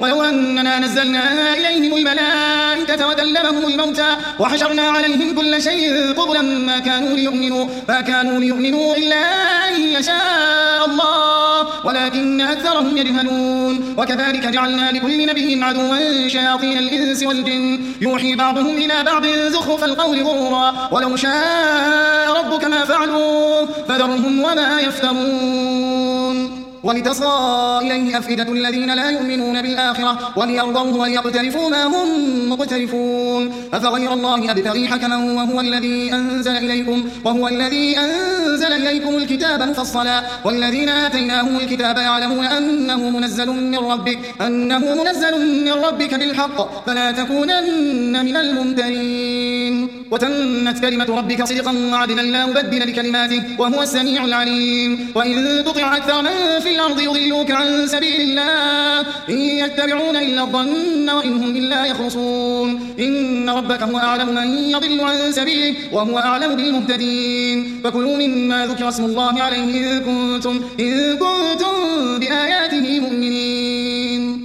ولو أننا نزلنا إليهم الملائكة وكلمهم الموتى وحشرنا عليهم كل شيء قبلا ما كانوا ليؤمنوا إلا أن يشاء الله ولكن أكثرهم يجهلون. وكذلك جعلنا لكل نبي عدوا شياطين الإنس والجن يوحي بعضهم إلى بعض زخرف القول غرورا ولو شاء ربك ما فعلوه فذرهم وما يفترون. ولتصغى إليه أفئدة الذين لا يؤمنون بالآخرة وليرضوه وليقترفوا ما هم مقترفون. أفغير الله أبتغي حكما وهو الذي أنزل إليكم الكتاب مفصلا والذين آتيناهم الكتاب يعلمون أنه منزل من ربك بالحق فلا تكونن من الممترين. وتمت كلمة ربك صدقا وعدلا لا مبدل لكلماته وهو السميع العليم. وإن تطع أكثر من في الأرض يضلوك عن سبيل الله إن يتبعون إلا الظن وإن هم إلا يخرصون. إن ربك هو أعلم من يضل عن سبيله وهو أعلم بالمهتدين. فكلوا مما ذكر اسم الله عليه إن كنتم بآياته مؤمنين.